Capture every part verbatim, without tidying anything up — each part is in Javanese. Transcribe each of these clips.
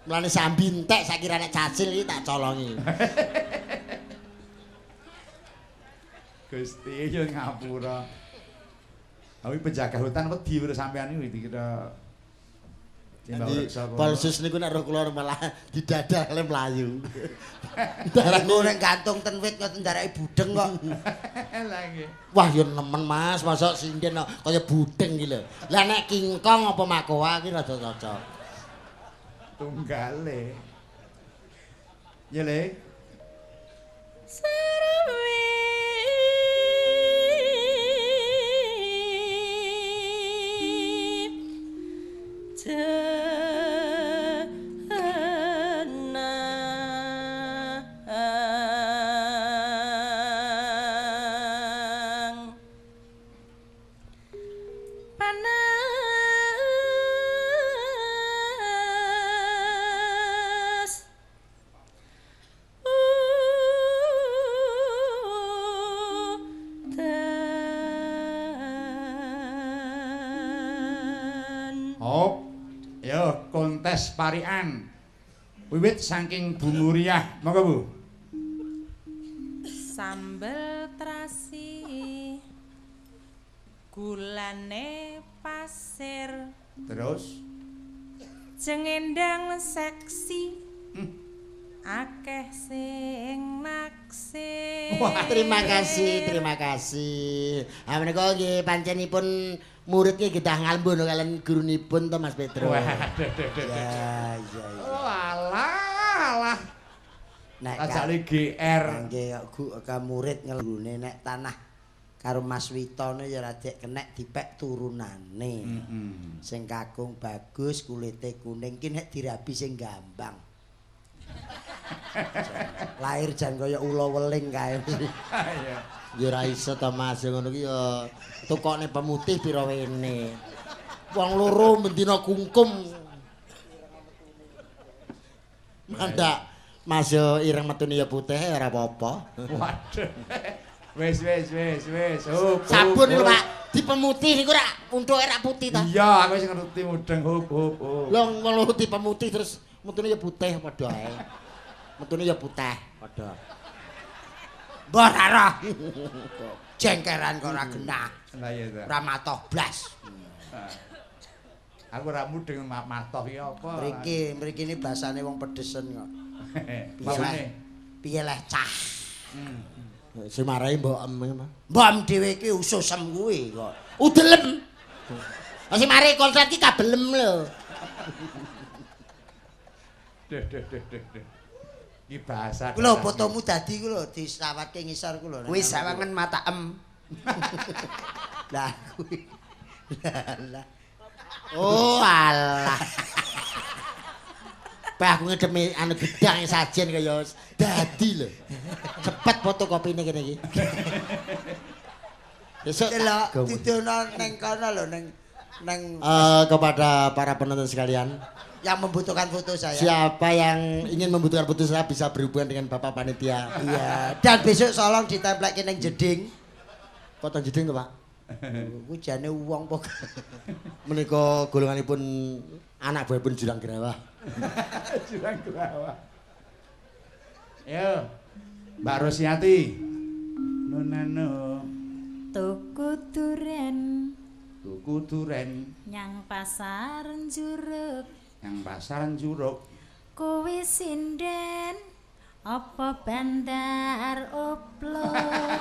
Mulane sambi entek saiki nek cacil iki tak colongi. Gusti yo ngapura. Tapi penjaga hutan wedi karo sampean iki dikira Jadi polsus niku nek roh kula malah didadale mlayu. Darane nek gantung ten wit ngoten ndarake budeng kok. Lah nggih. Wah yo nemen Mas, mosok sinden kaya budeng iki lho. Lah nek kingkong apa makoa iki rada cocok. Tunggale. Ya le. Parian wiwit saking Bu Muriah monggo Bu. Sambel terasi gulane pasir terus cengendang seksi hmm. akeh sing naksir. Wah, terima kasih, terima kasih. Ah menika nggih pancenipun muridnya kita ngalmbun kalian gurunipun to Mas Petro. Wah, ya, ya, ya. Oh, alah, alah. Nek ajale G R. Nggih kok ka murid ngelune nek tanah karo Mas Witone ya radek kenek dipek turunane. Heeh. Sing kakung bagus, kulite kuning ki nek dirabi sing gampang. Lahir jan kaya ula weling kae. Iya. Ya ora iso to Mas ngono ki ya tukokne pemutih pira wene. Wong loro mendina kungkum. Mandak Mas yo ireng metune ya putih ora apa-apa. Waduh. Wis wis wis wis. Hup. Sabun lho Pak, dipemutih niku ora untuke ora putih ta? Iya, aku wis ngerti mudeng hup hup hup. Lho ngono dipemutih terus metune ya putih padha ae. Metune ya putih padha. Mbah ora. Jengkeran kok ora genah. Lah iya ta. Ora matoh blas. Aku ora mudeng matoh iki apa. Mriki, mriki ini basane wong pedesen kok. Maksudnya piye leh cah. Hmm. Sing marahi mbok em. Mbok em dhewe iki ususem kuwi kok. Udelem. Sing mari kontrak iki kabelem lho. Deh deh deh deh deh. Iki bahasa. Ku lho fotomu dadi ku lho disawatke ngisor ku lho. Wis sawangen mata em. Lah kuwi. Lah. Oh alah. Pak aku ngedemi anu gedang sajen kaya dadi lho. Cepet fotokopine kene iki. Besok delok didono ning kono lho ning ning uh, kepada para penonton sekalian yang membutuhkan foto saya. Siapa yang ingin membutuhkan foto saya bisa berhubungan dengan Bapak panitia. Iya, dan besok tolong ditempelke ning jeding. Foto jeding to, Pak? Ku jane wong pok. Menika golonganipun anak buahipun Jurang Grawah. Jurang Grawah. Yo. Mbak Rosiati. Nunano. Tuku duren. Tuku duren. Nyang pasar Juruk. Yang pasar Juruk. Kowe sinden apa bandar oplok.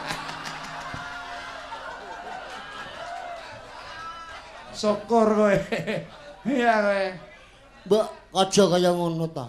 Syukur kowe. Iya kowe. Mbok aja kaya ngono ta.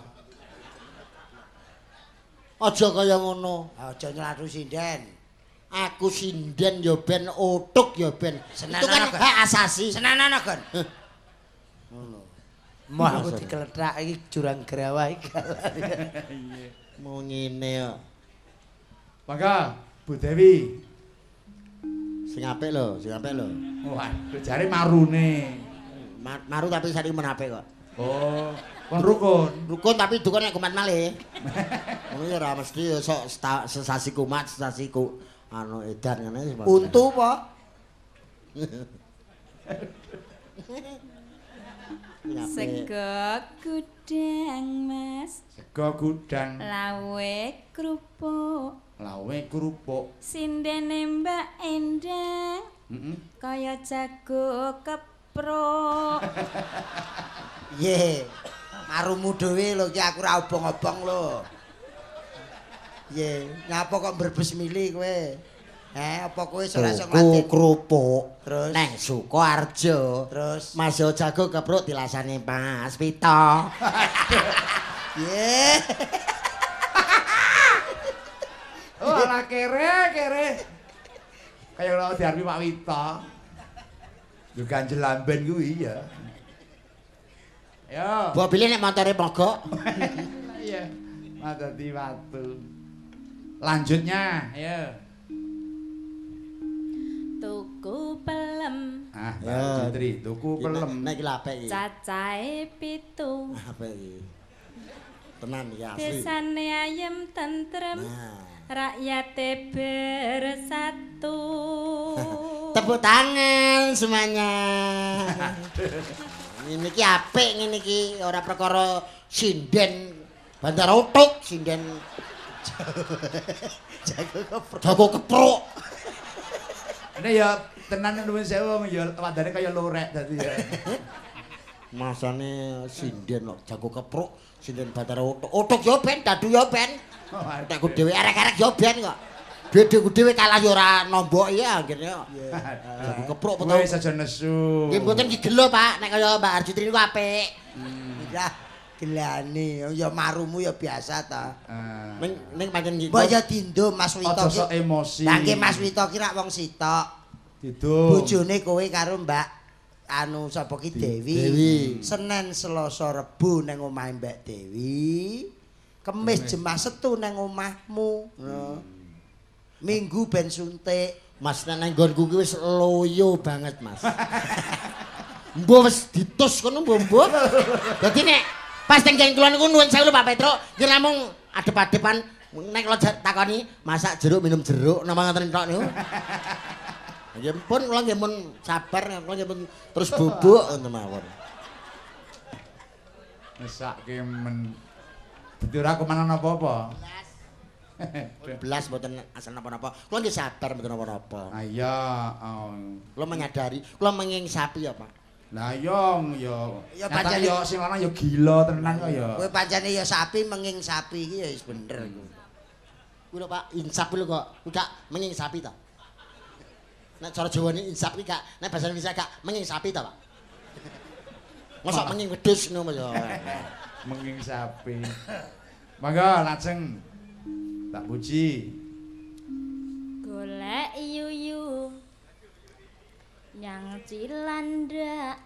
Aja kaya ngono. Aja nyelatu sinden. Aku sinden ya ben otuk ya ben. Itu kan hak asasi. Senanana kan. Ngono. Mah aku dikelethak iki Jurang Grawah iki. Iya. Mau ngene kok. Mangga Bu Dewi. Sing apik lho, sing apik lho. Waduh, jare marune. Ma maru tapi saiki men apik kok. Oh, kon rukun. Rukun tapi dukun nek kumat malih. Ngono ya ora mesti sok sesasi kumat, sesasi ku anu edan ngene. Untu apa? Sego gudang Mas. Sego gudang. Lawe kerupuk. Lawe kerupuk. Sindene Mbak Endang. Heeh. Kaya jago kepruk. Ye. Marumu dhewe lho iki aku ora obong-obong lho. Ye, ngapa kok mbrebes mili kowe? Eh, apa kowe ora iso nglatih kerupuk terus neng Sukoharjo. Terus Mas yo jago kepruk dilasani Mas Pito. Ye. Oh, ala kere, kere. Kayak ora diarpi Pak Wito. Yo ganjel lamben kuwi ya. Yo. Mbok pilih nek montore mogok. Iya. Madati watu. Lanjutnya, ya. Tuku pelem. Ah, Ya. Mbak Jutri, tuku pelem. Nek iki lha apik iki. Cacahe pitu. Apik iki. Tenan iki asli. Desane ayem tentrem. Nah. Rakyate bersatu. Tepuk tangan semuanya. Ini ki apik ngene iki, ora perkara sinden Bandar Utuk, sinden Jago keprok. jago kepruk. Ini ya tenan nuwun sewu ya wadane kaya lorek dadi ya. Masane sinden kok jago kepruk, sinden Bandar Utuk. Utuk yo ben, dadu yo ben. Nek ku dhewe arek-arek yo ben kok. Dhewe dhewe kalah yo ora nombok ya akhirnya. Jago kepruk betul. Wis aja nesu. Nggih mboten ki gelo, Pak. Nek kaya Mbak Arjutri niku apik. Lah gelane ya marumu ya biasa ta. Ah. Ning ning pancen iki. Mbok ya dindo Mas Wito Aja ki. sok emosi. Lah nggih Mas Wito ki rak wong sitok. Didu. Bojone kowe karo Mbak anu sapa ki Dewi. Dewi. Senin, Selasa, Rebo nang omahe Mbak Dewi. Kemis Jumat Setu nang omahmu. Ngono. Minggu ben suntik. Mas nek nang nggonku ki wis loyo banget, Mas. Mbok wis ditus kono mbok. Dadi nek pas teng jeng kulon niku nuwun sewu lho Pak Petro, nggih namung adep-adepan nek kula takoni masak jeruk minum jeruk napa ngoten tok niku. Nggih pun kula nggih mun sabar kula nggih pun terus bubuk ngoten mawon. Mesake men. Dadi ora kumanan apa-apa. Belas mboten asal napa-napa. Kula nggih sabar mboten napa-napa. Ah iya, oh. Kula menyadari, kula menging sapi ya, Pak. Lah yo yo. Ya, Nyata pancen- yo sing lanang yo gila tenan kok yo. Kowe pancene ya sapi menging sapi iki ya wis bener iku. Kuwi lho Pak, insap lho kok. Udah menging sapi ta. Nek cara Jawane insap iki gak, nek bahasa Indonesia gak menging sapi ta, Pak. Mosok menging wedhus ngono ya. Menging sapi. Mangga lajeng tak puji. Golek yuyu. Yang cilanda.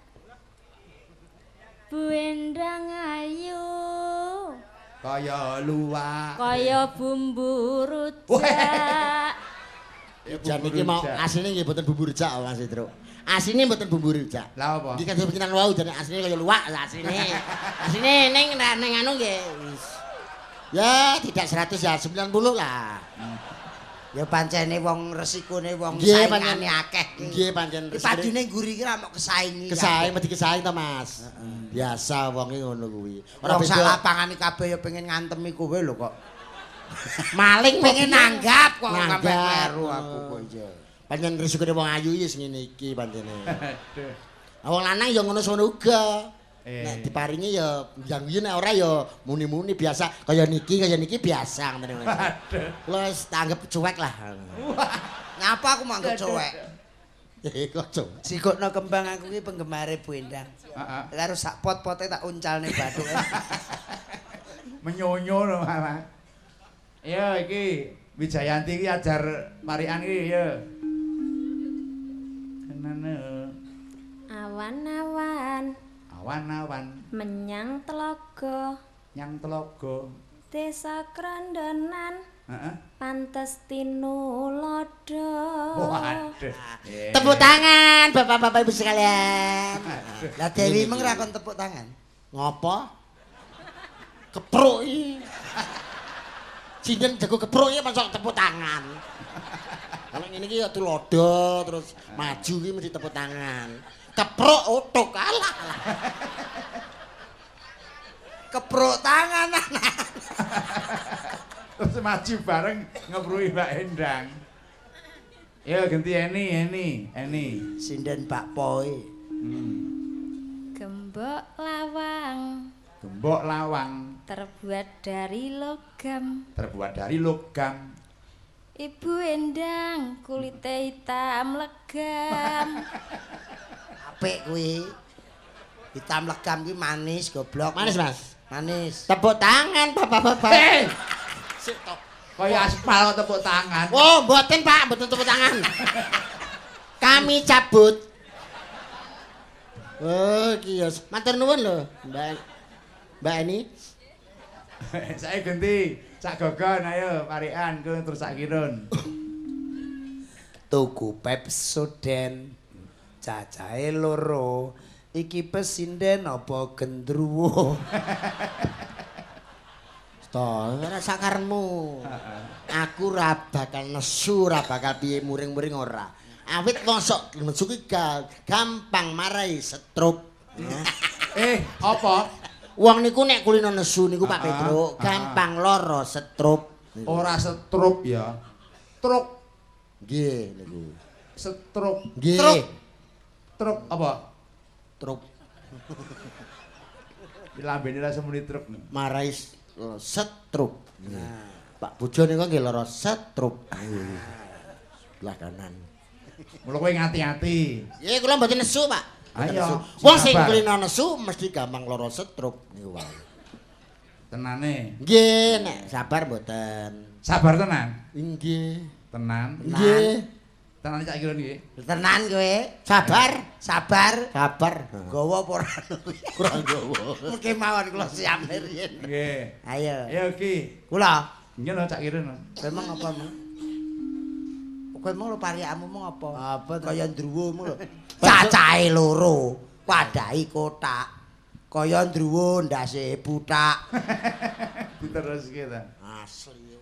Bu Endang ayu. Kaya luwak. Kaya bumbu rujak. Jan iki mau asline nggih mboten bumbu rujak Mas Petro. Asline mboten bumbu rujak. Lah apa? Iki kan bikinan wau jane asline kaya luwak asline. Asline ning ning anu nggih wis. Ya tidak seratus ya sembilan puluh lah. Ya pancene wong resikone wong Nggih, saingane pancen- akeh. Nggih pancen Iki padune nguri ki ra mok kesaingi. kesaing mesti kesaing to Mas. Biasa wonge ngono kuwi. Ora Ora sak beda lapangane kabeh ya pengen ngantemi kowe lho kok. maling Pengen nanggap kok Nanggap. kabeh kleru aku kok iya. Pancen resikone wong ayu ya sing ngene iki pancene. Aduh. Wong lanang ya ngono sono uga. Eh. Nek diparingi ya yang yen nek ora ya muni-muni biasa kaya niki kaya niki biasa ngoten. Aduh. Kulo wis tanggep cuek lah. Ngapa aku manggap cowek? Eh kok cuek. Sikokno kembang aku ki penggemare Bu Endang. Heeh. Karo sak pot-pote tak uncalne bathuke. Menyonyo lho malah. Ya iki Wijayanti iki ajar parikan iki ya. Kenane Awan-awan awan-awan menyang telaga. nyang telaga. Desa Krandonan Heeh. pantes tinulodo. Waduh. Eh. Tepuk tangan Bapak-bapak Ibu sekalian. Lah Dewi meng ra kon tepuk tangan. Ngopo? Kepruk iki. Jinten jago kepruk iki masuk tepuk tangan. Kalau ngene iki ya tulodo terus maju iki mesti tepuk tangan. Keprok otok kalah. Keprok tangan anak. Terus maju bareng ngeprui Mbak Endang. Ya ganti Eni, Eni, Eni. Sinden Pak Poi. Hmm. Gembok lawang Gembok lawang terbuat dari logam. terbuat dari logam. Ibu Endang kulitnya hitam legam. Apik kuwi. Hitam legam kuwi manis goblok. Manis, Mas. Manis. Tepuk tangan Bapak-bapak. Eh, kaya aspal kok tepuk tangan. Oh, mboten Pak, mboten tepuk tangan. Kami cabut. Oh, iki ya matur nuwun lho, Mbak. Mbak ini. Saya ganti sak gogon ayo parikan ku terus sak kirun. Tuku Pepsodent cacahe loro. Iki pesinden apa gendruwo? Toh, ora sakarmu. Aku ora bakal nesu, ora bakal piye muring-muring ora. Awit mosok nesu ki gampang marai stroke. Eh, apa? Wong niku nek kulino nesu niku Pak Ah, Pedro, ah, gampang lara stroke. Ora setrup ya. Truk, Nggih niku. setruk. Nggih. Truk. Truk apa? Truk Di lambene ra semuni truk. marai stroke. Nah, Pak bojo niku nggih lara stroke. Belah kanan. Mula kowe ngati-ati. Nggih kula mboten nesu, Pak. Mboten Ayo, nesu. Wong sing sabar. kulino nesu mesti gampang lara stroke niku wae. Tenane. Nggih, nek sabar mboten. Sabar tenan. Nggih. Tenan. Nggih. Tenane cak kira nggih. Tenan kowe. Sabar, Sabar. sabar. Gawa apa ora? Kurang gowo. Mungkin mawon kula siap riyen. Nggih. Ayo. Ya iki. Kula. Nggih lho cak kira. Kowe mong apa mong? Kowe mong lho pariakmu mong apa? Apa to? Kaya ndruwo mong lho. Cacahe loro, wadahi kotak. Kaya ndruwo ndase butak. Diterus kita. Asli.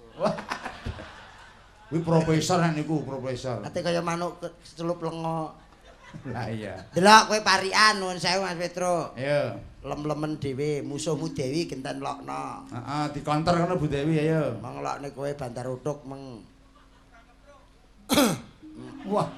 Kuwi profesor nek niku, profesor. Ate kaya manuk celup lengo. Lah iya. Delok kowe parikan nuwun sewu Mas Petro. Ayo. Lem-lemen dhewe, musuhmu Dewi genten lokno. Heeh, dikonter kono Bu Dewi ayo. Mengelokne kowe bantar utuk meng. Wah.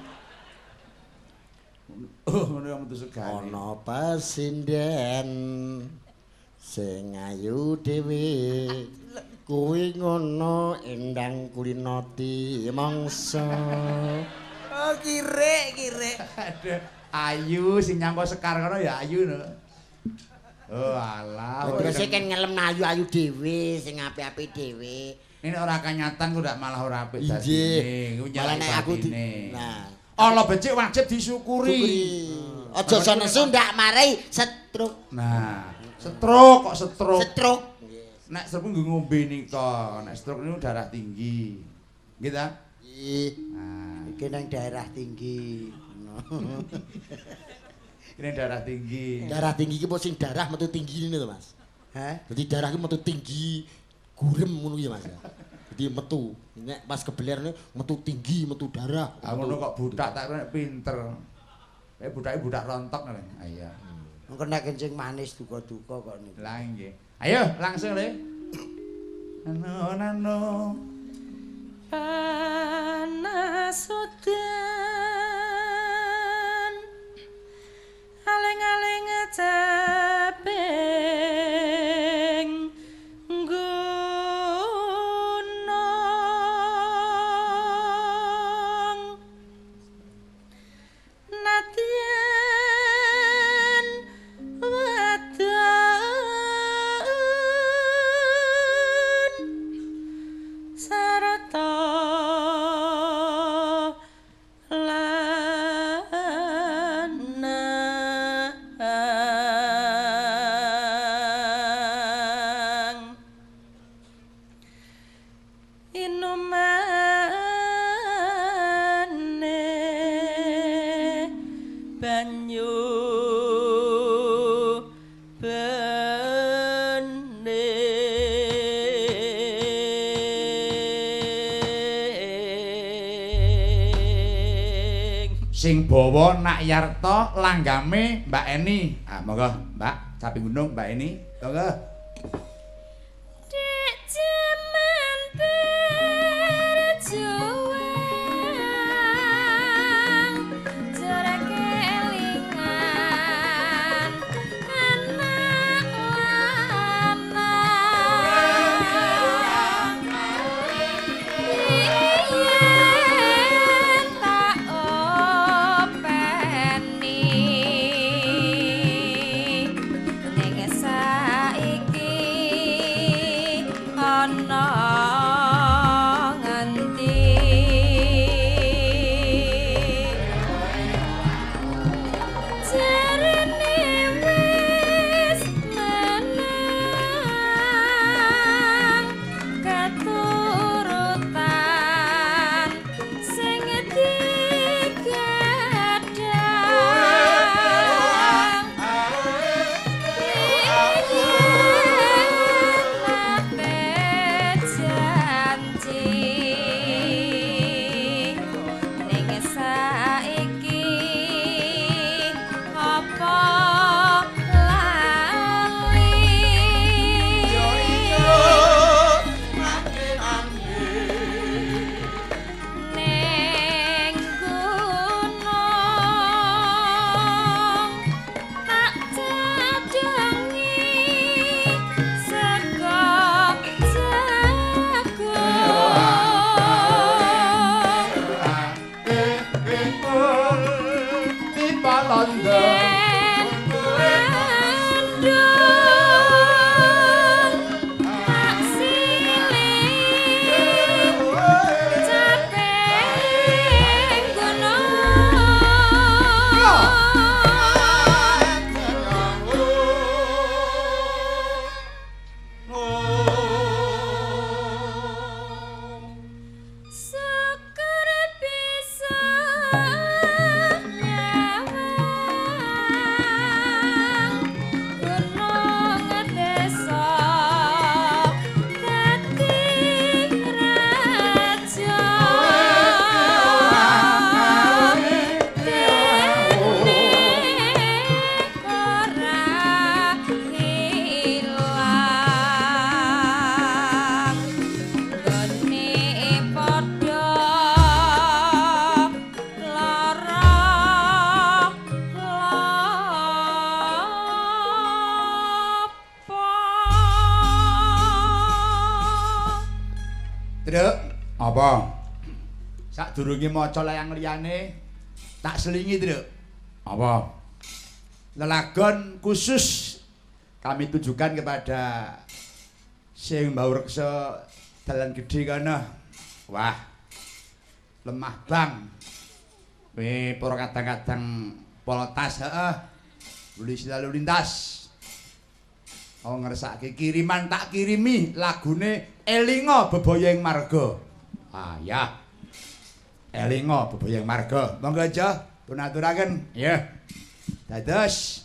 Oh, ngono yang metu segane. Ana pasinden sing ayu dhewe. Kuwi ngono Endang Kulinoti mangsa. Oh kire kire. Aduh, ayu sing nyangka sekar kono ya ayu no. Oh alah. Terus kan ngelem ayu-ayu dhewe sing apik-apik dhewe. Ini ora kanyatan kok ndak malah ora apik Injih. dadine. Ku Malah nek aku di nyalahine. nah, Allah becik wajib disyukuri. syukuri. Aja Nah, nesu ndak marai stroke. Nah, stroke kok stroke. Stroke. Nek stroke nggo ngombe nika, nek stroke niku darah tinggi. Nggih ta? Ih, Nah, Iki nang daerah tinggi. ini darah tinggi. darah tinggi ki apa sing darah metu tinggi ini to, Mas. Hah? Jadi darah ki metu tinggi, gurem ngono ya, Mas. Jadi metu. Nek pas kebeler ini metu tinggi, metu darah. Ah ngono kok budak tak kira pinter. Eh budake budak rontok ngene. Ah iya. Engko nek kencing manis duka-duka kok niku. Lah nggih. Ayo langsung le. Nano nano. Panas udan aling-aling caping gunung nadyan wadon sarata lanang inumane banyu sing bawa Nak Yarta langgame Mbak Eni. Ah monggo, Mbak, sapi gunung Mbak Eni. Monggo. Dek jaman berjuang jara kelingan anak lanang yen tak openi ning saiki ana nganti jarene wis menang katurutan sing digadang Neng gunung tak cadangi sego jagung Tiba londo. Bandung tak silih capek gunung syukur bisa nyawang gunung desa dadi raja dene ora ilang gone padha lara lapa Truk, apa? Sadurunge maca layang liyane tak selingi, Truk. Apa? Lelagon khusus kami tujukan kepada sing mbau reksa dalan gedhe kana. Wah. Lemah bang. Kowe para kadang-kadang polotas, heeh. Polisi lalu lintas. Oh ngersake kiriman tak kirimi lagune Elinga Bebayeng Marga. Ah ya. Elinga Bebayeng Marga. Monggo aja pun aturaken. Ya. Dados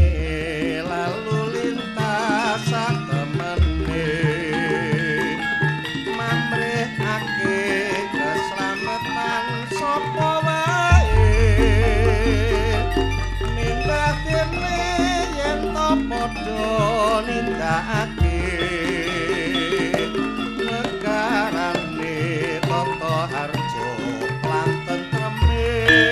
lalu lintas temene mamrehake keselamatan sapa wae nindah dene yen to padha nindakake negarane tata harja lan tentreme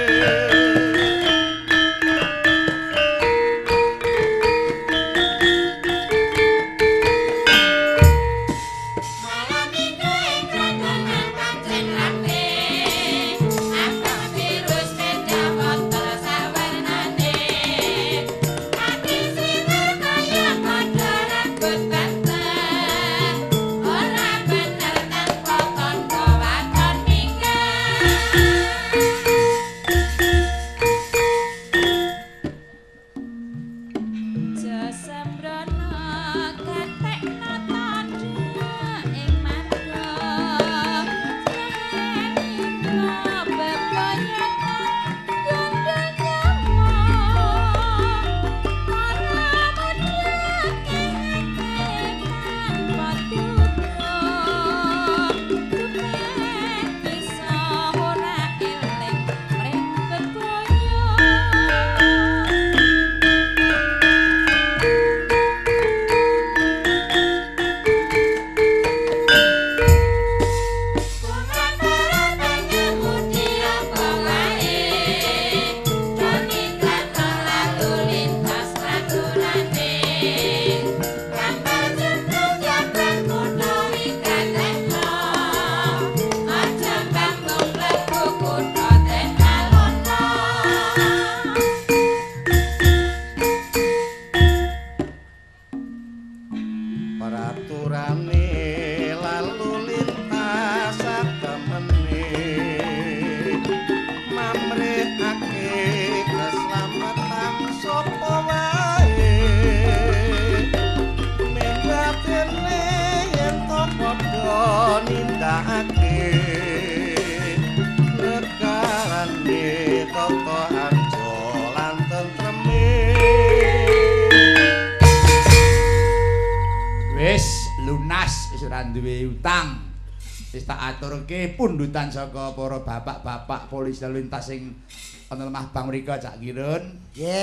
duwe utang wis tak aturke pundutan saka para bapak-bapak polisi lalu lintas sing ana lemah bang mriko Cak Kirun nggih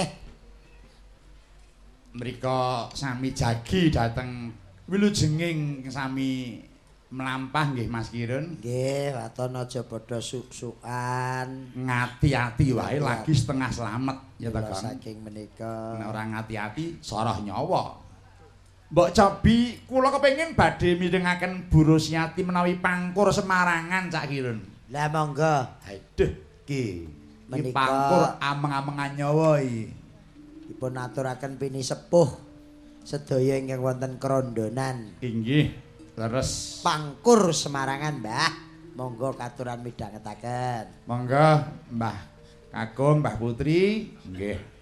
mriko sami jagi dateng wilujenging sami melampah nggih Mas Kirun nggih waton aja padha suk-sukan ngati-ati wae lagi setengah slamet ya ta Kang saking menika nek ora ngati-ati soroh nyawa Mbok Cobi, kula kepengin badhe mirengaken Bu Rosyati menawi pangkur Semarangan Cak Kirun. Lah monggo. Aduh, ki. Iki pangkur ameng-amengan nyawa iki. Dipun aturaken pini sepuh sedaya ingkang wonten krondonan. Inggih, leres. Pangkur Semarangan, Mbah. Monggo katuran midhangetaken. Monggo, Mbah Kakung, Mbah Putri. Nggih.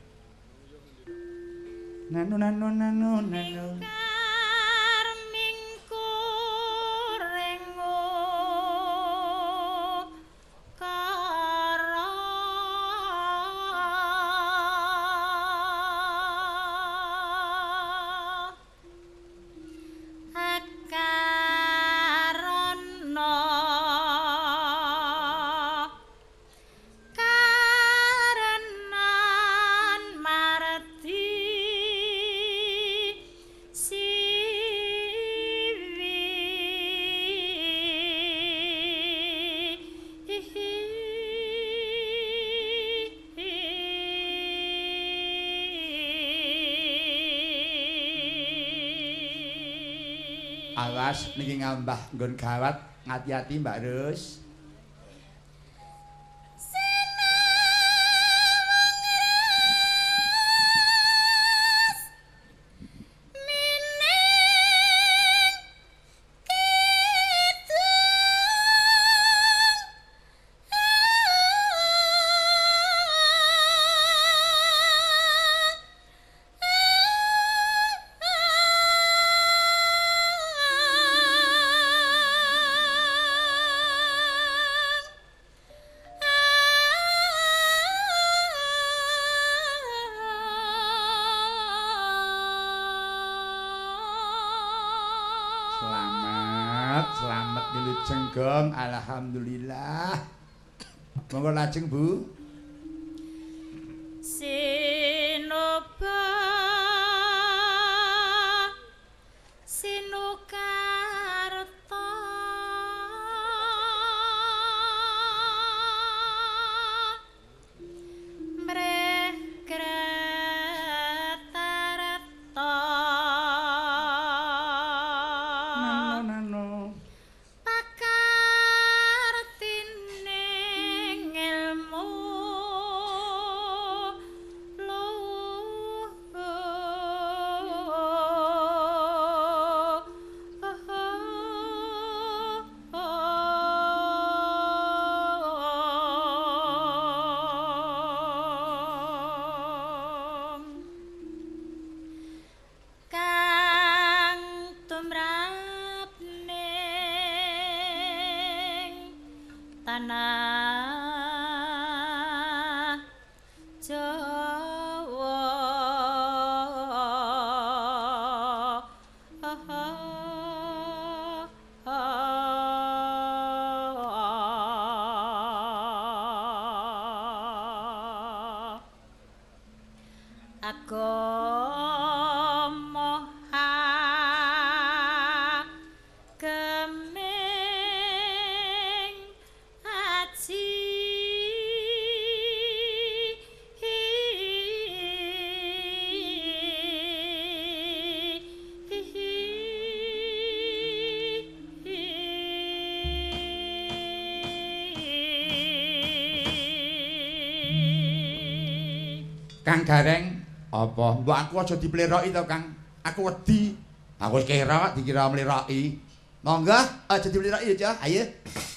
Nanu nanu nanu nanu awas niki ngambah nggon gawat ngati-ati Mbak Rus Wilujeng Gong, alhamdulillah. Monggo lajeng Bu. Sinoba Sinukarta Mregratarta Nano nano pakartining ilmu kang tumrap ning tanah Jawa agama gemeng aji Kang Gareng, apa? Mbok aku aja dipleroki to, Kang. Aku wedi. Aku wis kira dikira mleroki. Monggo aja dipleroki ya, ayo.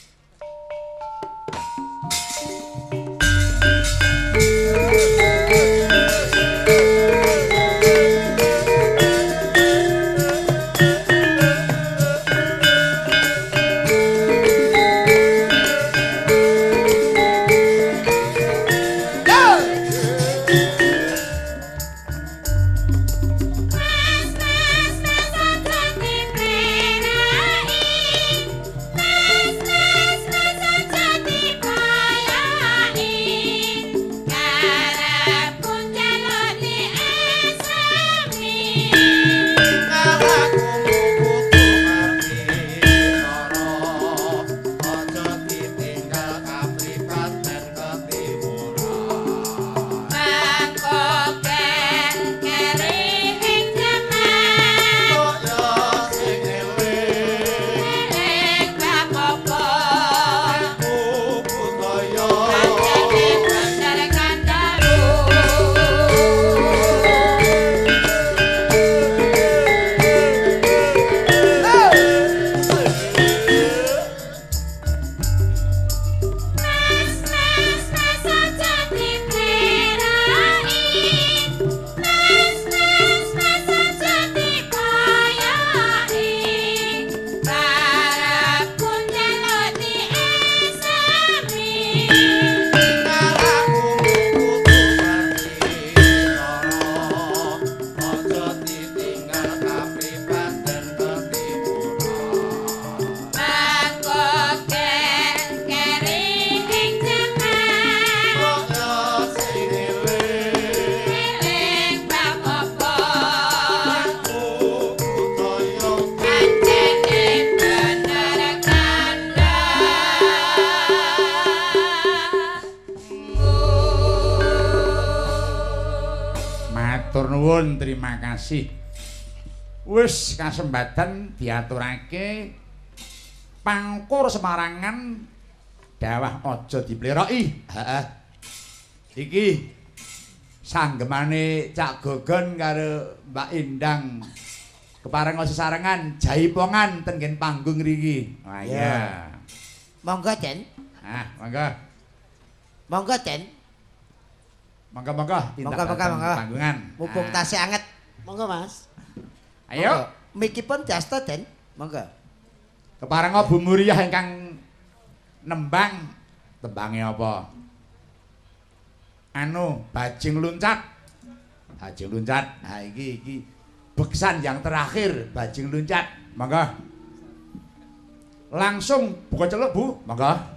nuwun, terima kasih. Wis kasempatan diaturake pangkur Semarangan dawah aja dipleroki. Heeh. Iki sanggemane Cak Gogon karo Mbak Indang kepareng sesarengan jaipongan ten nggen panggung ngriki. Wah iya. Monggo, Den. Ah, monggo. Monggo, Den. Monggo-monggo Monggo, monggo, monggo. Panggungan. Mumpung Ah. tasih anget. Monggo, Mas. Ayo. Mikipun diasta, Den. Monggo. Kepareng Bu Muryah ingkang nembang tembange apa? Anu, bajing luncat. Bajing luncat. Nah, iki iki beksan yang terakhir, bajing luncat. Monggo. Langsung buka celuk, Bu. Monggo.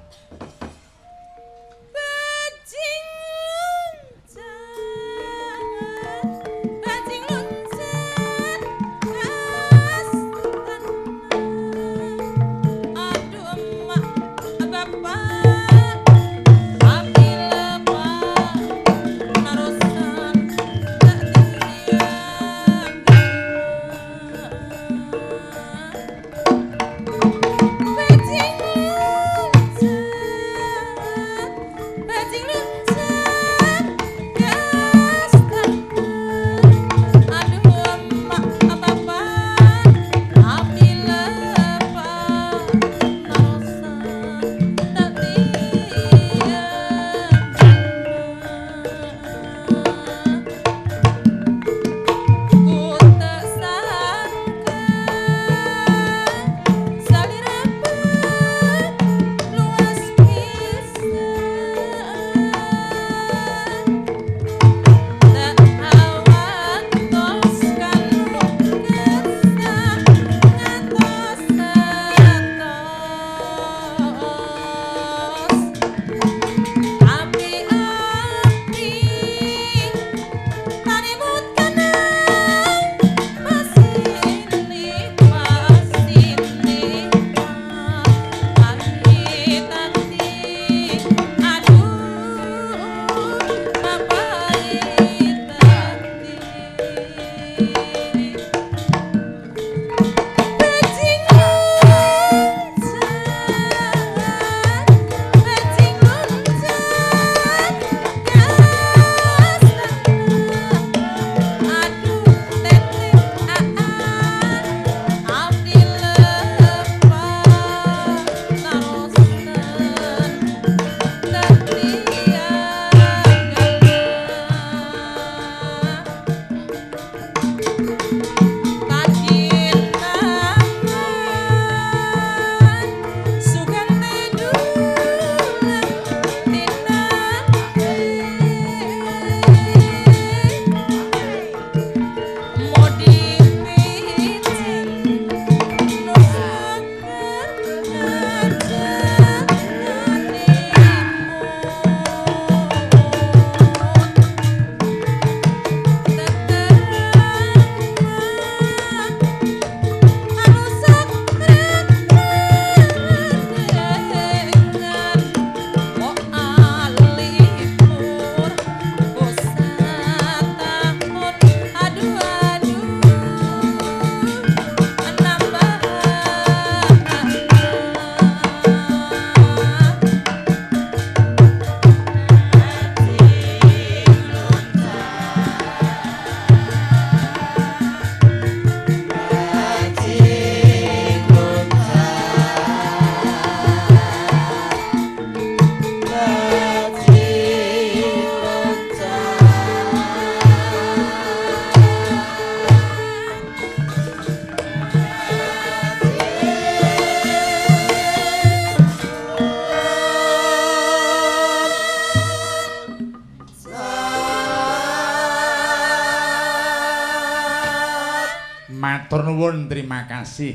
Matur nuwun, terima kasih.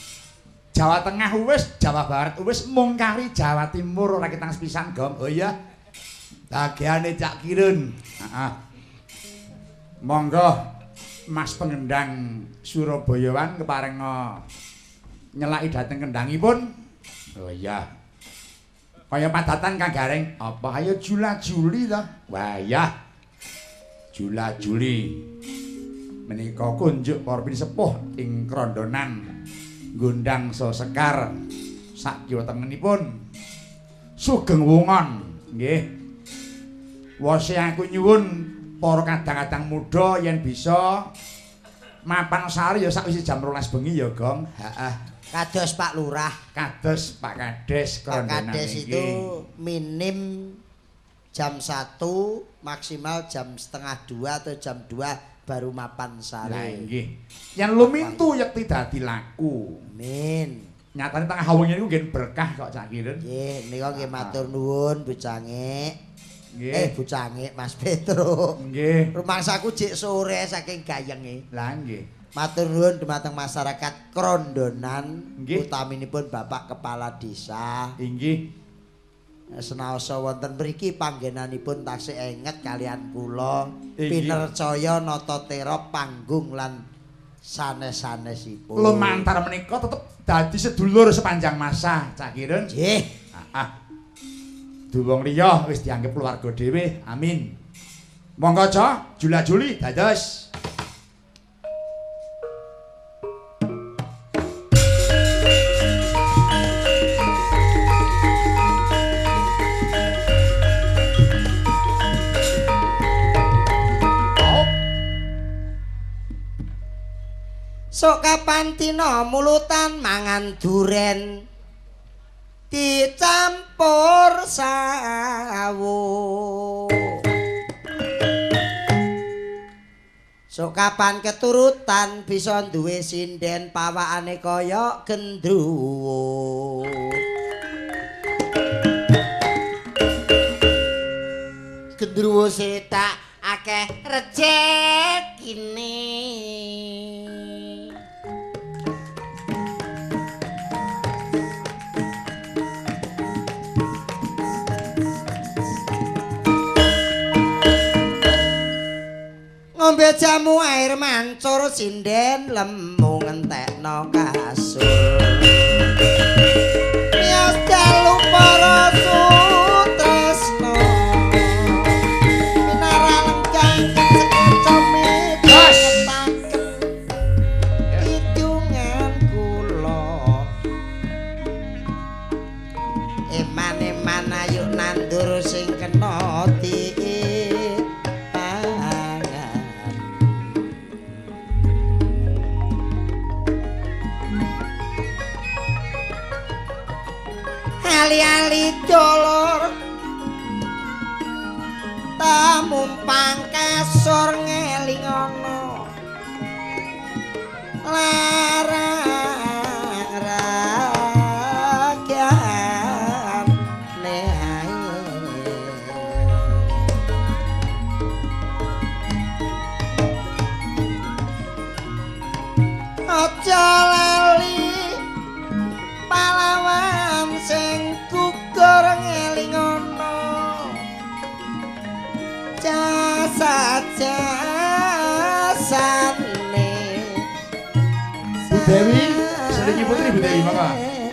Jawa Tengah wis, Jawa Barat wis, mung kari Jawa Timur ora ketang sepisan, Gom. Oh iya. Tagiane Cak Kirun. Heeh. Monggo Mas pengendang Surabayawan keparenga nyelaki dhateng kendhangipun. Oh iya. Kaya padatan Kang Gareng. Apa ayo Jula Juli to? Wah iya. Jula Juli. Menika kunjuk para sepuh ing krondonan Gondang So Sekar sak kiwa tengenipun sugeng wungon nggih. Wose aku nyuwun para kadang-kadang muda yen bisa mapan sari ya sakwise jam rolas bengi ya, Gong. Heeh. Kados Pak Lurah, kados Pak Kades krondonan Pak Kades itu minim jam satu, maksimal jam setengah dua atau jam dua baru mapan sare. Lah nggih. Yen lumintu yekti dadi laku. Amin. Nyatane tengah wengi niku nggih berkah kok Cak Kirun. Nggih, nika nggih matur nuwun bojange. Nggih. Eh bucange Mas Petro. Nggih. Rumangsaku jek sore saking gayenge. Lah nggih. Matur nuwun dhumateng masyarakat Krondonan, Nggih. utaminipun Bapak Kepala Desa. Inggih. Senaosa wonten mriki panggenanipun taksih enget kalian kula Inggih. pinercaya nata tera panggung lan sanes-sanesipun. Lumantar menika tetep dadi sedulur sepanjang masa, Cak Kirun. Nggih. Ah. Duwong liya wis dianggep keluarga dhewe. Amin. Monggo Cak, jula-juli dados. Sok kapan tina mulutan mangan duren dicampur sawo. Sok kapan keturutan bisa duwe sinden pawakane kaya gendruwo. Gendruwo setak akeh rejekine. Ngombe jamu air mancur sinden lemu ngentekno kasur. Miyos dalu para sutresno. Minara lengkang secomit ngetaken idungan kula. Eman-eman ayu nandur sing kena ti ali-ali dolor tamumpang kasur ngelingono larang ragan nehae aja lali pahlawan sing gugur ngelingono jasa-jasane Bu Dewi, selingi putri Bu Dewi maka.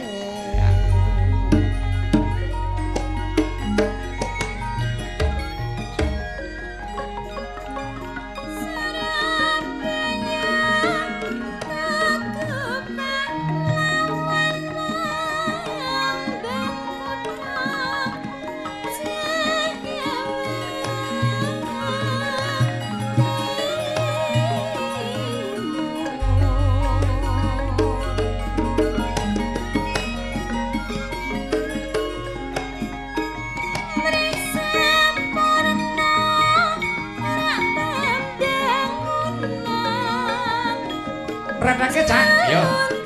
Retake Cak. Yo.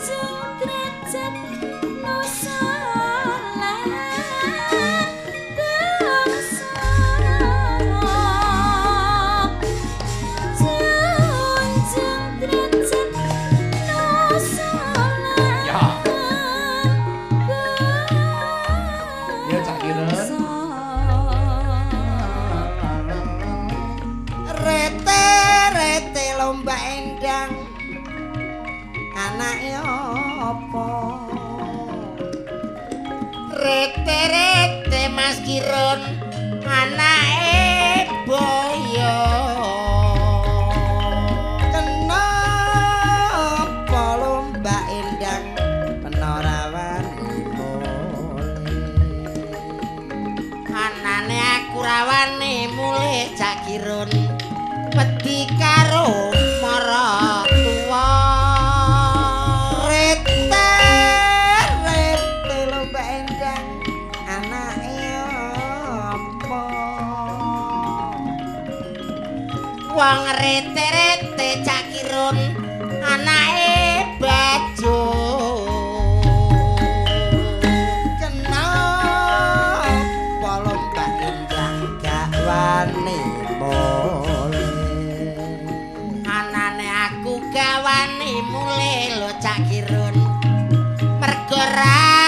Rete-rete lomba endang anake apa Rete-rete Mas Kirun anake boyo. kenapa lomba endang penorawan mule Anane aku rawane mulih Cak Kirun wedi karo mara tuwa. rete rete lomba endang anake apa Wong rete-rete Cak Kirun anake bajo. kenapa lomba endang gak gawani mule lo cak kirun mergo ra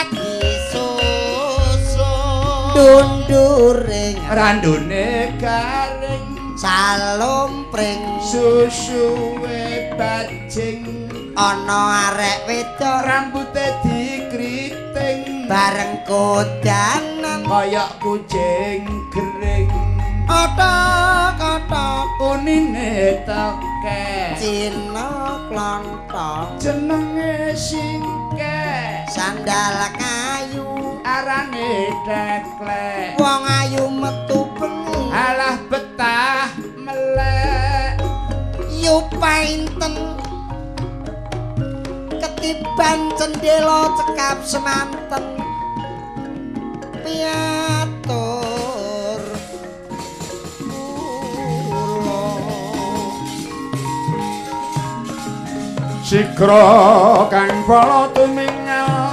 disusun dunduring randune garing salumpring susuwe bajing ana arek wedok rambute dikriting bareng kodanan kaya kucing gering otok-otok unine teke Cina klontong jenenge singke sandal kayu arane deklek wong ayu metu bengi alah betah melek yupainten ketiban cendela cekap semanten piatur kula sigra kang bala tumingal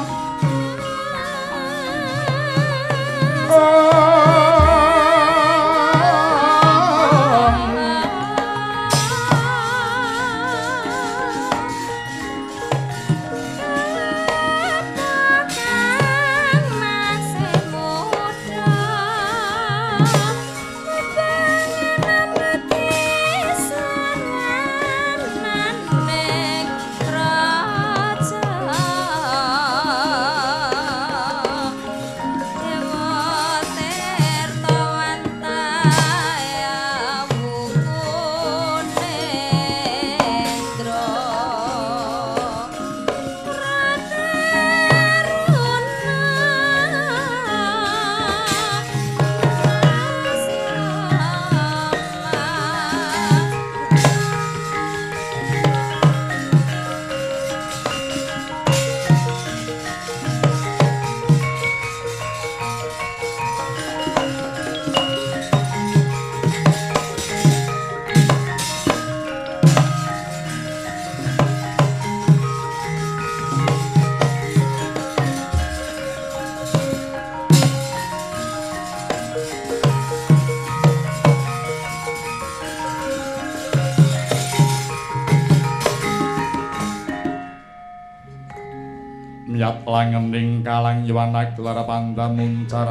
miyat langening kalang yuwanak lara pandam muncar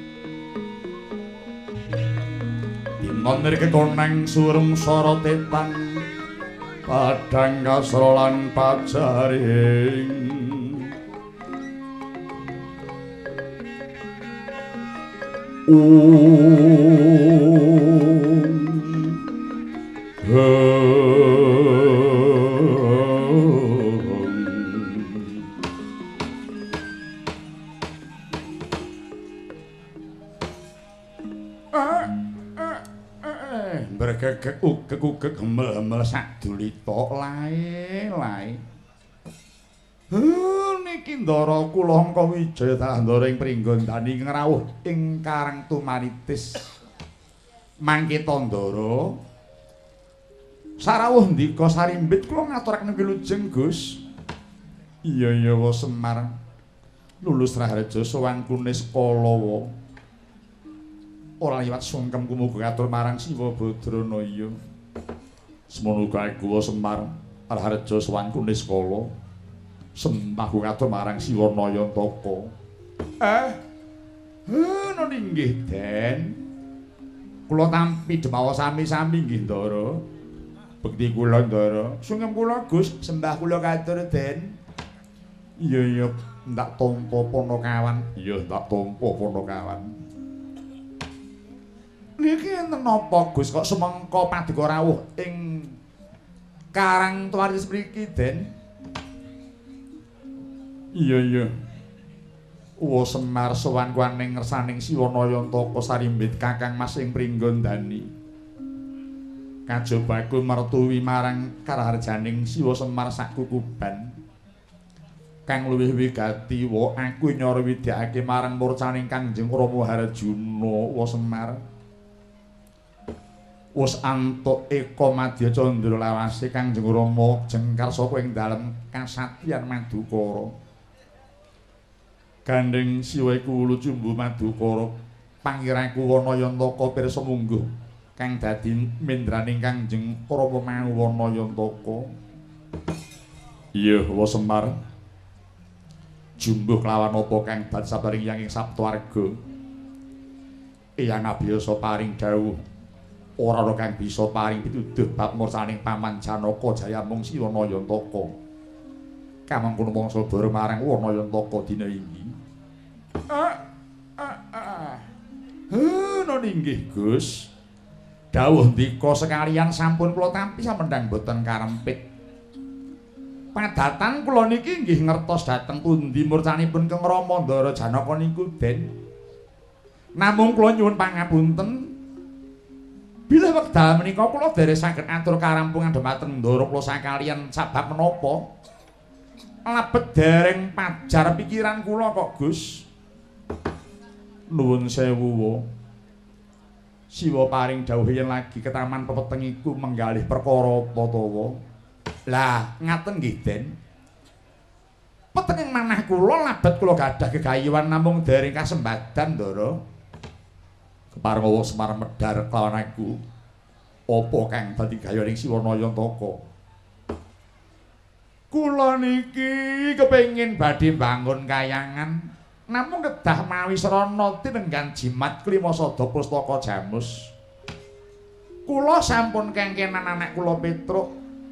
dinon nir kekoneng surung sorotetan padang kasrolan pajaring bergegek ugek-ugek gemel-gemel sadulita lae lae. Huh, niki ndara kula Angka Wijaya Tahandara ing Pringgondani ngrawuh ing Karang Tumanitis. Mangke Tandara sarawuh ndika sarimbit kula ngaturaken wilujeng Gus. Iya iya wa Semar. Lulus Raharja sowan Kunis Kalawa. Ora liwat sungkem kumuga atur marang Siwa Badranaya. Semono uga aku wa Semar Raharja sowan Kunis Kala. Sembah ngatur marang Siwa Nayantaka. Eh. Heh, nun inggih, Den. Kula tampi demawa sami-sami nggih, Ndara. Bekti kula, Ndara. Sungkem kula, Gus, sembah kula katur, Den. Iya, iya, ndak tampa Panakawan. Iya, ndak tampa Panakawan. Niki enten napa, Gus, kok semengko paduka rawuh ing Karang Tumanitis mriki, Den? Iya iya. Uwa Semar sowan kuwaning ngersaning Siwa Nayantaka sarimbit Kakang Mas ing Pringgondani. Kajobaku mertuwi marang karaharjaning Siwa Semar sakukuban. Kang luwih wigati wa aku nyara widhakake marang murcaning Kangjeng Rama Harjuna wa Semar. Wis antuk eka madya candra lawase Kangjeng Rama jengkar saka ing dalem kasatriyan Madukara. Gandeng siwa iku ulu cumbu Madukara pangiraku Wanayantaka pirsa mungguh kang dadi mendraning Kangjeng Rama mau Wanayantaka. Iya, Wa Semar. Jumbuh kelawan apa kang dadi sabaring yanging Saptawarga. Eyang abiyasa paring dawuh ora ana kang bisa paring pituduh bab mursaning Paman Janaka Jaya mung Sira Nayantaka. Kamangkono mangsa bara marang Nayantaka dina iki. Ah, ah, ah. Heh, nggih, Gus. Dawuh ndika sekalian sampun kula tampi samendang boten karempit. Padatan kula niki nggih ngertos dhateng pundi murcanipun Kang Rama Ndara Janaka niku Den. Namung kula nyuwun pangapunten bilih wekdal menika kula derek saged atur karampungan dhumateng Ndara kula sakalian sabab menapa? Labet dereng pajar pikiran kula kok, Gus. Nuwun sewu wa. Siwa paring dawuh yen lagi ketaman pepeteng iku menggalih perkara apa to wa? Lah, ngaten nggih, Den. Petenging manah kula labet kula gadah gegayuhan namung dereng kasembadan, Ndara. Kepareng wa Semar medhar kelawan aku. Apa kang dadi gayaning Siwa Nayantaka? Kula niki kepengin badhe bangun kayangan. Namung kedah mawi srana tinenggan jimat Klimasada Pustaka Jamus. Kula sampun kengkenan anak kula Petruk.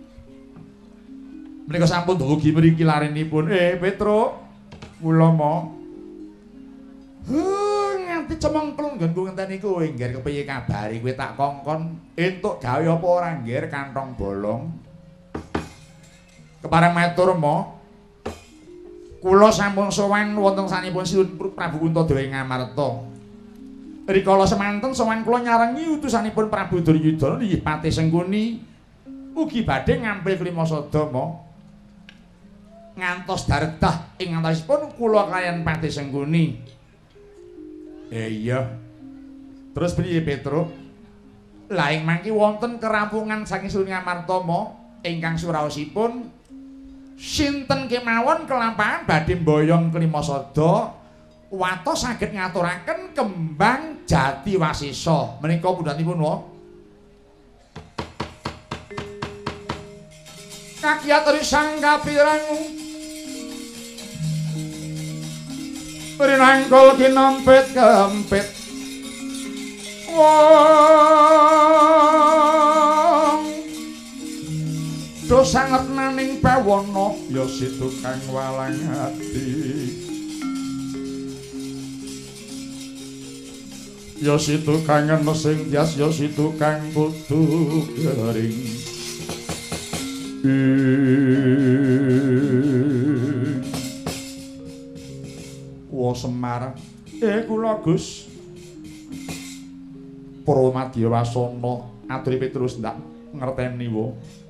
Menika sampun dumugi mriki larenipun. Eh, Petruk. Kula mo. Huh, nganti cemengklung nggonku ngenteni kowe, ngger kepiye kabari kowe tak kongkon entuk gawe apa ora ngger kantong bolong. Kepareng matur mo. Kula sampun sowan wonten sanipun Sinuhun Prabu Kuntadewa ing Ngamarta. Rikala semanten sowan kula nyarengi utusanipun Prabu Duryudana inggih Patih Sengkuni ugi badhe ngampil Klimasada mo. Ngantos daredah ing antawisipun kula kaliyan Patih Sengkuni. Eh iya. Terus priye Petruk? Lah ing mangki wonten kerampungan saking Sinuhun Ngamarta mo ingkang suraosipun sinten kemawon kelampahan badhe mboyong Klimasada watos saged ngaturaken kembang Jati Wasisa menika pundhatipun wa kakiat risang kapirang rinangkul kinempit kempit wong dosa ngetnaning bawana ya situ kang walang ati ya situ kang nesing tias ya situ kang kudu garing Wa Semar eh kula Gus Para Madya Wasana aturi Petrus ndak ngerteni wa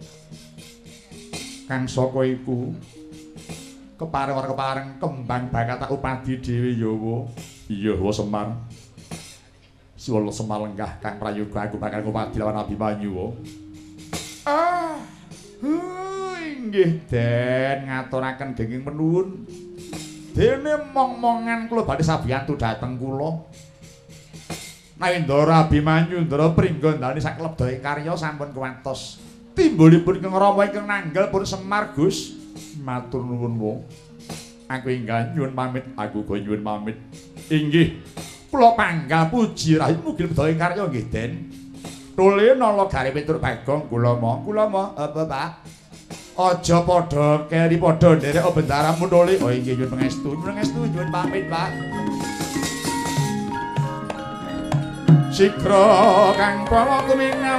Kang saka iku kepareng ora kepareng kembang bakat upadi dhewe ya wa. Iya wa Semar. Siwala Semar lenggah kang prayoga aku bakal ngupadi lawan Abimanyu wa. Ah. Huh, inggih Den ngaturaken genging menuwun. Dene mong-mongan kula badhe sabiyantu dhateng kula. Nawindara Abimanyu Ndara Pringgandani sak lebdahe karya sampun kuwatos. Timbulipun Kang Rama ingkang nanggal pun Semar Gus. Matur nuwun wa. Aku ingkang nyuwun pamit, aku go nyuwun pamit. Inggih. Kula panggal puji rayi mugi bedhahe karya nggih Den. Tule nala gare Petruk Bagong kula mo. Kula mo apa Pak? Aja padha keri padha nderek bendaramu tule. Oh inggih nyuwun pangestu. Nyuwun pangestu nyuwun pamit Pak. Sikra kang pawa kumingal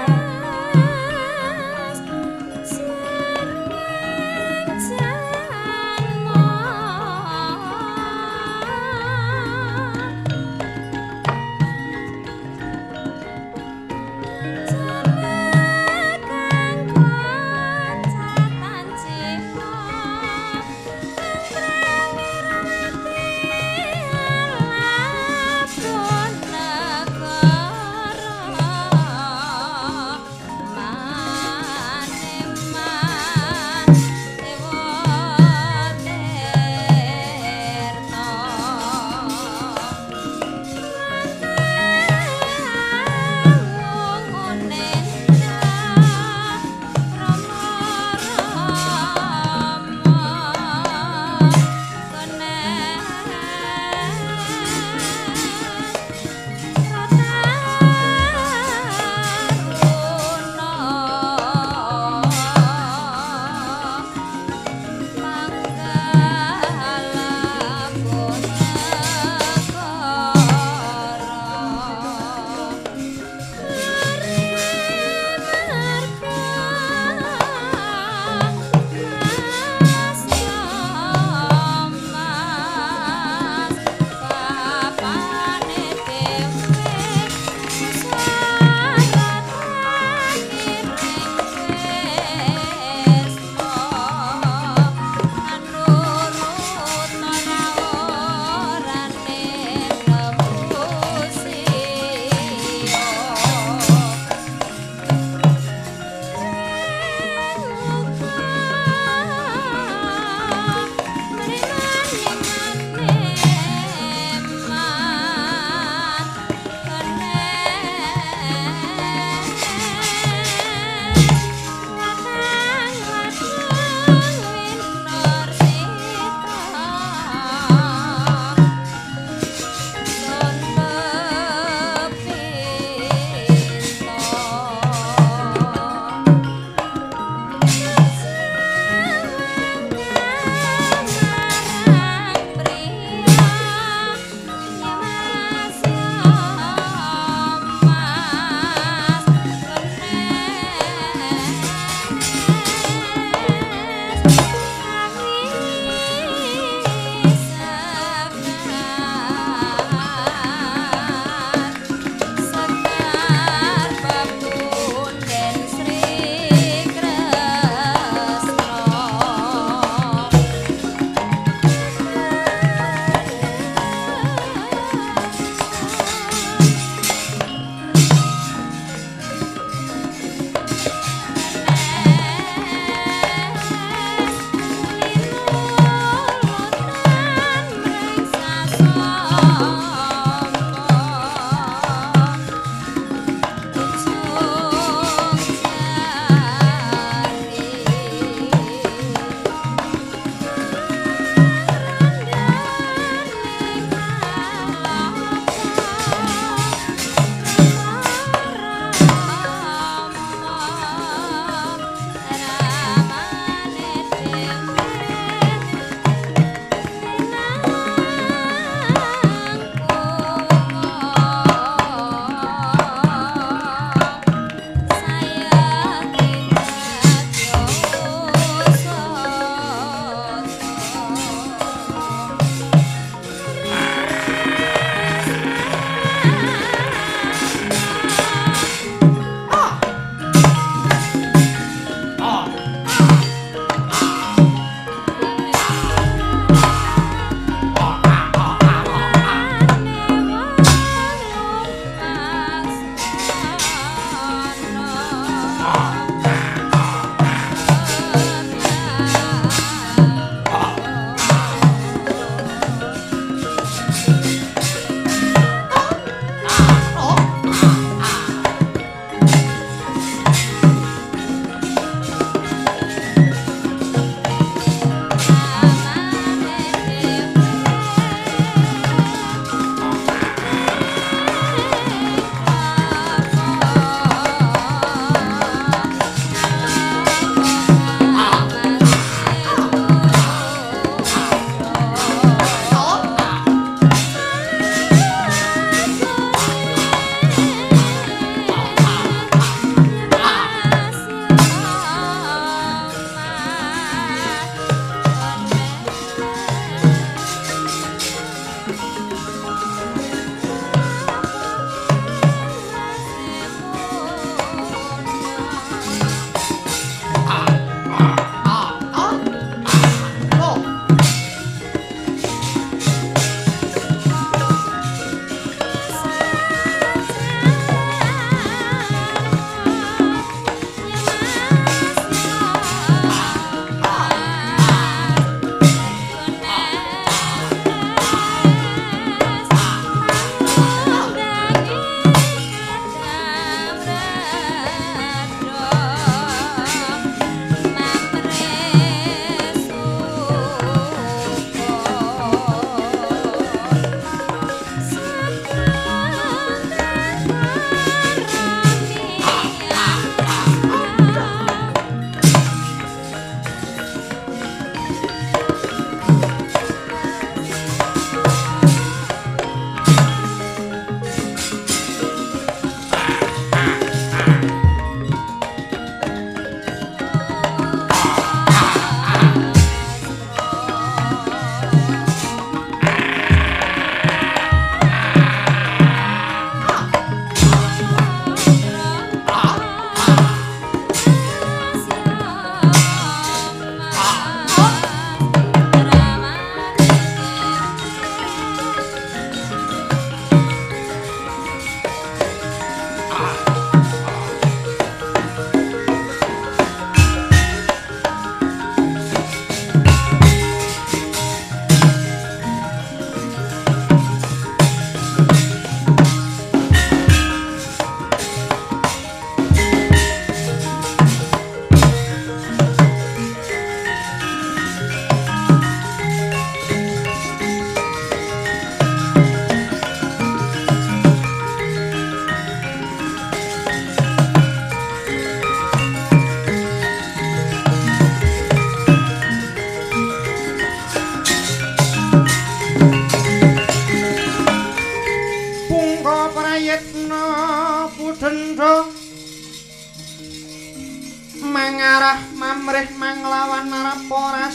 lan narapa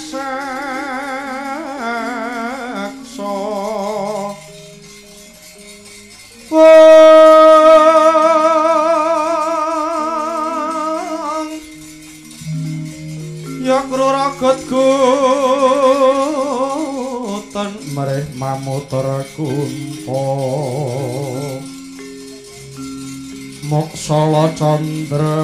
raseksa wong ya kruragat gutan marih mamutar kumpa Moksala Candra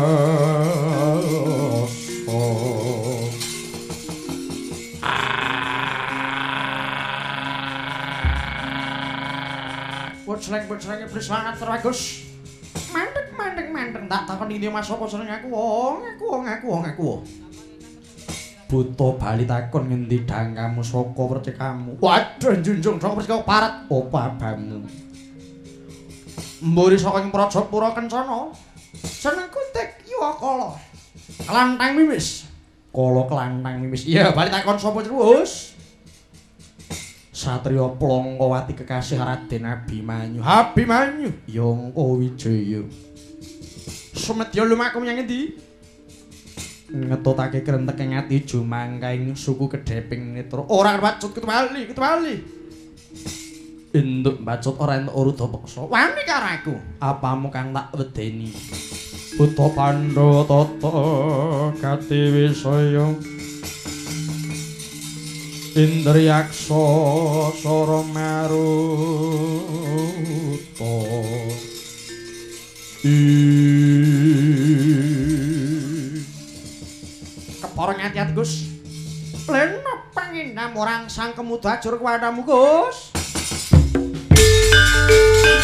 Bocreng-bocreng iblis sangat teragus. Mandek-mandek-mandek tak takon iki Mas apa seneng aku wong, aku wong, aku wong, aku wong. Buta bali takon ngendi dangkamu saka percikamu. Waduh junjung saka percikamu parat apa abamu. Mburi saka ing Prajapura Kencana. Senengku tek Yuwakala. Kelantang mimis. Kala kelantang mimis. Iya bali takon sapa terus? Satriya Plangkawati kekasih Raden Abimanyu. Abimanyu Yangka Wijaya. Sumedya lumaku menyang endi? Ngetutake krentek ing ati jumangkaing suku Kedheping Netra. Ora wacut ketwali, ketwali. Induk bacut ora entuk uruda peksa. Wani karo aku. Apamu kang tak wedeni? Buta Pandhawa tata gati wisaya. Indriyaksa Sara Maruta Keporong ati-ati Gus. Lena pangindam orang sang kemudu ajur kepadamu Gus.